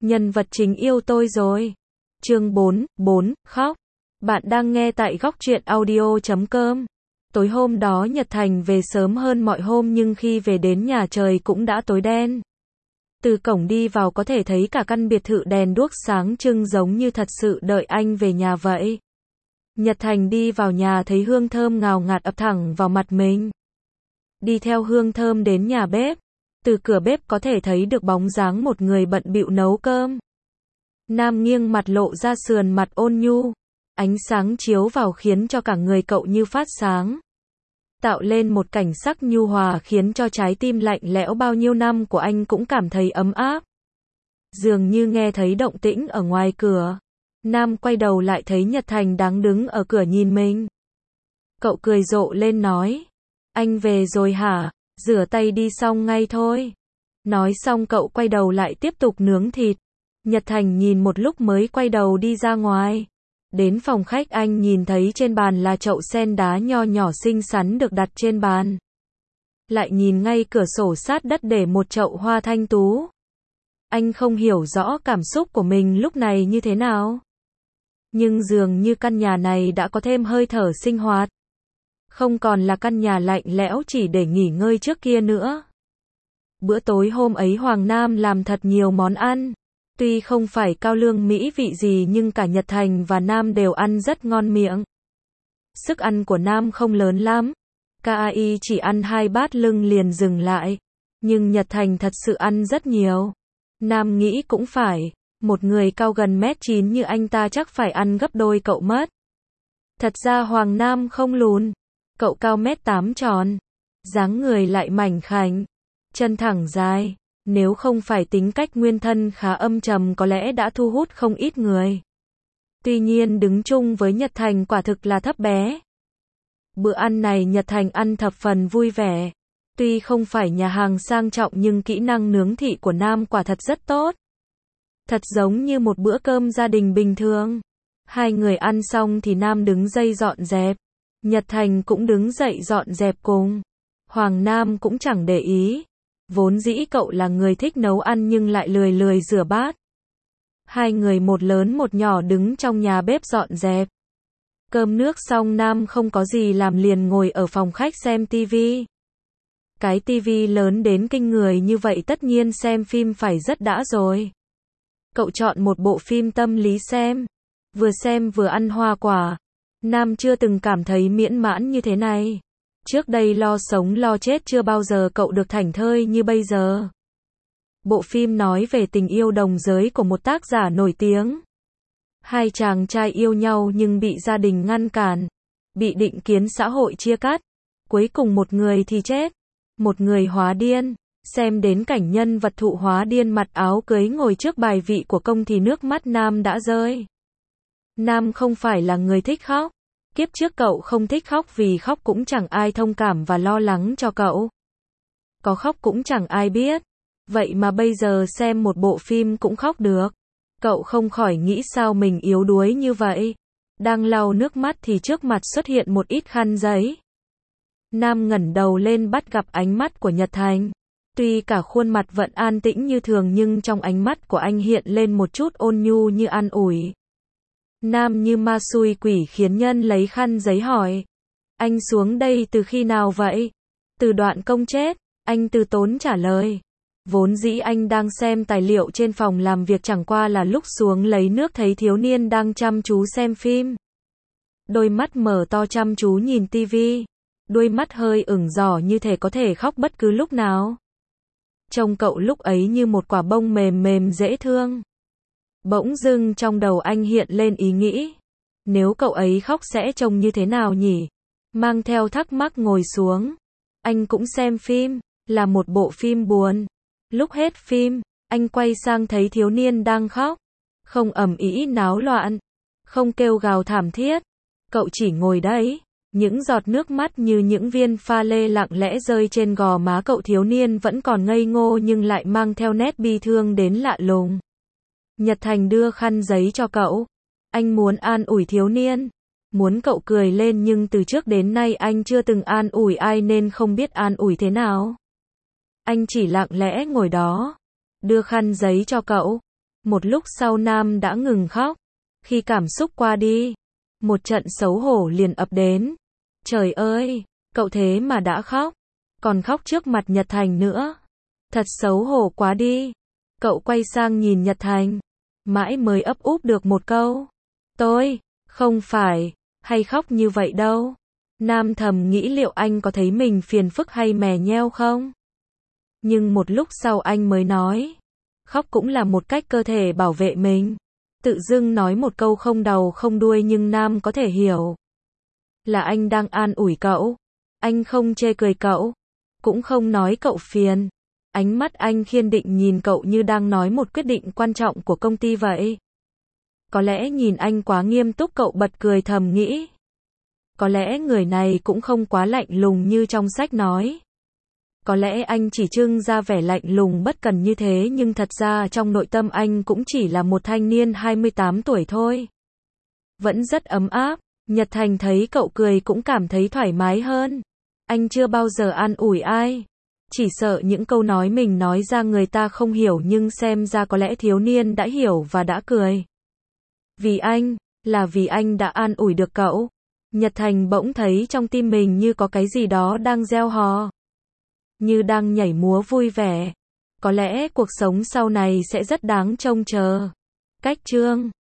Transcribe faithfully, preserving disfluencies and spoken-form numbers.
Nhân vật chính yêu tôi rồi. Chương bốn, bốn, khóc. Bạn đang nghe tại góc truyện audio chấm com. Tối hôm đó Nhật Thành về sớm hơn mọi hôm nhưng khi về đến nhà trời cũng đã tối đen. Từ cổng đi vào có thể thấy cả căn biệt thự đèn đuốc sáng trưng giống như thật sự đợi anh về nhà vậy. Nhật Thành đi vào nhà thấy hương thơm ngào ngạt ập thẳng vào mặt mình. Đi theo hương thơm đến nhà bếp. Từ cửa bếp có thể thấy được bóng dáng một người bận bịu nấu cơm. Nam nghiêng mặt lộ ra sườn mặt ôn nhu. Ánh sáng chiếu vào khiến cho cả người cậu như phát sáng. Tạo lên một cảnh sắc nhu hòa khiến cho trái tim lạnh lẽo bao nhiêu năm của anh cũng cảm thấy ấm áp. Dường như nghe thấy động tĩnh ở ngoài cửa. Nam quay đầu lại thấy Nhật Thành đang đứng ở cửa nhìn mình. Cậu cười rộ lên nói. Anh về rồi hả? Rửa tay đi xong ngay thôi. Nói xong cậu quay đầu lại tiếp tục nướng thịt. Nhật Thành nhìn một lúc mới quay đầu đi ra ngoài. Đến phòng khách anh nhìn thấy trên bàn là chậu sen đá nho nhỏ xinh xắn được đặt trên bàn. Lại nhìn ngay cửa sổ sát đất để một chậu hoa thanh tú. Anh không hiểu rõ cảm xúc của mình lúc này như thế nào. Nhưng dường như căn nhà này đã có thêm hơi thở sinh hoạt. Không còn là căn nhà lạnh lẽo chỉ để nghỉ ngơi trước kia nữa. Bữa tối hôm ấy Hoàng Nam làm thật nhiều món ăn. Tuy không phải cao lương mỹ vị gì nhưng cả Nhật Thành và Nam đều ăn rất ngon miệng. Sức ăn của Nam không lớn lắm. ca i chỉ ăn hai bát lưng liền dừng lại. Nhưng Nhật Thành thật sự ăn rất nhiều. Nam nghĩ cũng phải. Một người cao gần mét chín như anh ta chắc phải ăn gấp đôi cậu mất. Thật ra Hoàng Nam không lùn. Cậu cao mét tám tròn. Dáng người lại mảnh khảnh. Chân thẳng dài. Nếu không phải tính cách nguyên thân khá âm trầm có lẽ đã thu hút không ít người. Tuy nhiên đứng chung với Nhật Thành quả thực là thấp bé. Bữa ăn này Nhật Thành ăn thập phần vui vẻ. Tuy không phải nhà hàng sang trọng nhưng kỹ năng nướng thịt của Nam quả thật rất tốt. Thật giống như một bữa cơm gia đình bình thường. Hai người ăn xong thì Nam đứng dậy dọn dẹp. Nhật Thành cũng đứng dậy dọn dẹp cùng. Hoàng Nam cũng chẳng để ý. Vốn dĩ cậu là người thích nấu ăn nhưng lại lười lười rửa bát. Hai người một lớn một nhỏ đứng trong nhà bếp dọn dẹp. Cơm nước xong Nam không có gì làm liền ngồi ở phòng khách xem tivi. Cái tivi lớn đến kinh người như vậy tất nhiên xem phim phải rất đã rồi. Cậu chọn một bộ phim tâm lý xem. Vừa xem vừa ăn hoa quả. Nam chưa từng cảm thấy miễn mãn như thế này. Trước đây lo sống lo chết chưa bao giờ cậu được thảnh thơi như bây giờ. Bộ phim nói về tình yêu đồng giới của một tác giả nổi tiếng. Hai chàng trai yêu nhau nhưng bị gia đình ngăn cản. Bị định kiến xã hội chia cắt. Cuối cùng một người thì chết. Một người hóa điên. Xem đến cảnh nhân vật thụ hóa điên mặc áo cưới ngồi trước bài vị của công thì nước mắt Nam đã rơi. Nam không phải là người thích khóc. Kiếp trước cậu không thích khóc vì khóc cũng chẳng ai thông cảm và lo lắng cho cậu. Có khóc cũng chẳng ai biết. Vậy mà bây giờ xem một bộ phim cũng khóc được. Cậu không khỏi nghĩ sao mình yếu đuối như vậy. Đang lau nước mắt thì trước mặt xuất hiện một ít khăn giấy. Nam ngẩng đầu lên bắt gặp ánh mắt của Nhật Thành. Tuy cả khuôn mặt vẫn an tĩnh như thường nhưng trong ánh mắt của anh hiện lên một chút ôn nhu như an ủi. Nam như ma xui quỷ khiến nhân lấy khăn giấy hỏi. Anh xuống đây từ khi nào vậy? Từ đoạn công chết, anh từ tốn trả lời. Vốn dĩ anh đang xem tài liệu trên phòng làm việc chẳng qua là lúc xuống lấy nước thấy thiếu niên đang chăm chú xem phim. Đôi mắt mở to chăm chú nhìn tivi. Đôi mắt hơi ửng đỏ như thể có thể khóc bất cứ lúc nào. Trông cậu lúc ấy như một quả bông mềm mềm dễ thương. Bỗng dưng trong đầu anh hiện lên ý nghĩ. Nếu cậu ấy khóc sẽ trông như thế nào nhỉ? Mang theo thắc mắc ngồi xuống. Anh cũng xem phim, là một bộ phim buồn. Lúc hết phim, anh quay sang thấy thiếu niên đang khóc. Không ầm ĩ náo loạn. Không kêu gào thảm thiết. Cậu chỉ ngồi đấy. Những giọt nước mắt như những viên pha lê lặng lẽ rơi trên gò má cậu. Thiếu niên vẫn còn ngây ngô nhưng lại mang theo nét bi thương đến lạ lùng. Nhật Thành đưa khăn giấy cho cậu. Anh muốn an ủi thiếu niên. Muốn cậu cười lên nhưng từ trước đến nay anh chưa từng an ủi ai nên không biết an ủi thế nào. Anh chỉ lặng lẽ ngồi đó. Đưa khăn giấy cho cậu. Một lúc sau Nam đã ngừng khóc. Khi cảm xúc qua đi, một trận xấu hổ liền ập đến. Trời ơi, cậu thế mà đã khóc. Còn khóc trước mặt Nhật Thành nữa. Thật xấu hổ quá đi. Cậu quay sang nhìn Nhật Thành. Mãi mới ấp úp được một câu. Tôi, không phải, hay khóc như vậy đâu. Nam thầm nghĩ liệu anh có thấy mình phiền phức hay mè nheo không? Nhưng một lúc sau anh mới nói. Khóc cũng là một cách cơ thể bảo vệ mình. Tự dưng nói một câu không đầu không đuôi nhưng Nam có thể hiểu. Là anh đang an ủi cậu. Anh không chê cười cậu. Cũng không nói cậu phiền. Ánh mắt anh kiên định nhìn cậu như đang nói một quyết định quan trọng của công ty vậy. Có lẽ nhìn anh quá nghiêm túc cậu bật cười thầm nghĩ. Có lẽ người này cũng không quá lạnh lùng như trong sách nói. Có lẽ anh chỉ trưng ra vẻ lạnh lùng bất cần như thế nhưng thật ra trong nội tâm anh cũng chỉ là một thanh niên hai mươi tám tuổi thôi. Vẫn rất ấm áp. Nhật Thành thấy cậu cười cũng cảm thấy thoải mái hơn. Anh chưa bao giờ an ủi ai. Chỉ sợ những câu nói mình nói ra người ta không hiểu nhưng xem ra có lẽ thiếu niên đã hiểu và đã cười. Vì anh, là vì anh đã an ủi được cậu. Nhật Thành bỗng thấy trong tim mình như có cái gì đó đang reo hò. Như đang nhảy múa vui vẻ. Có lẽ cuộc sống sau này sẽ rất đáng trông chờ. Cách chương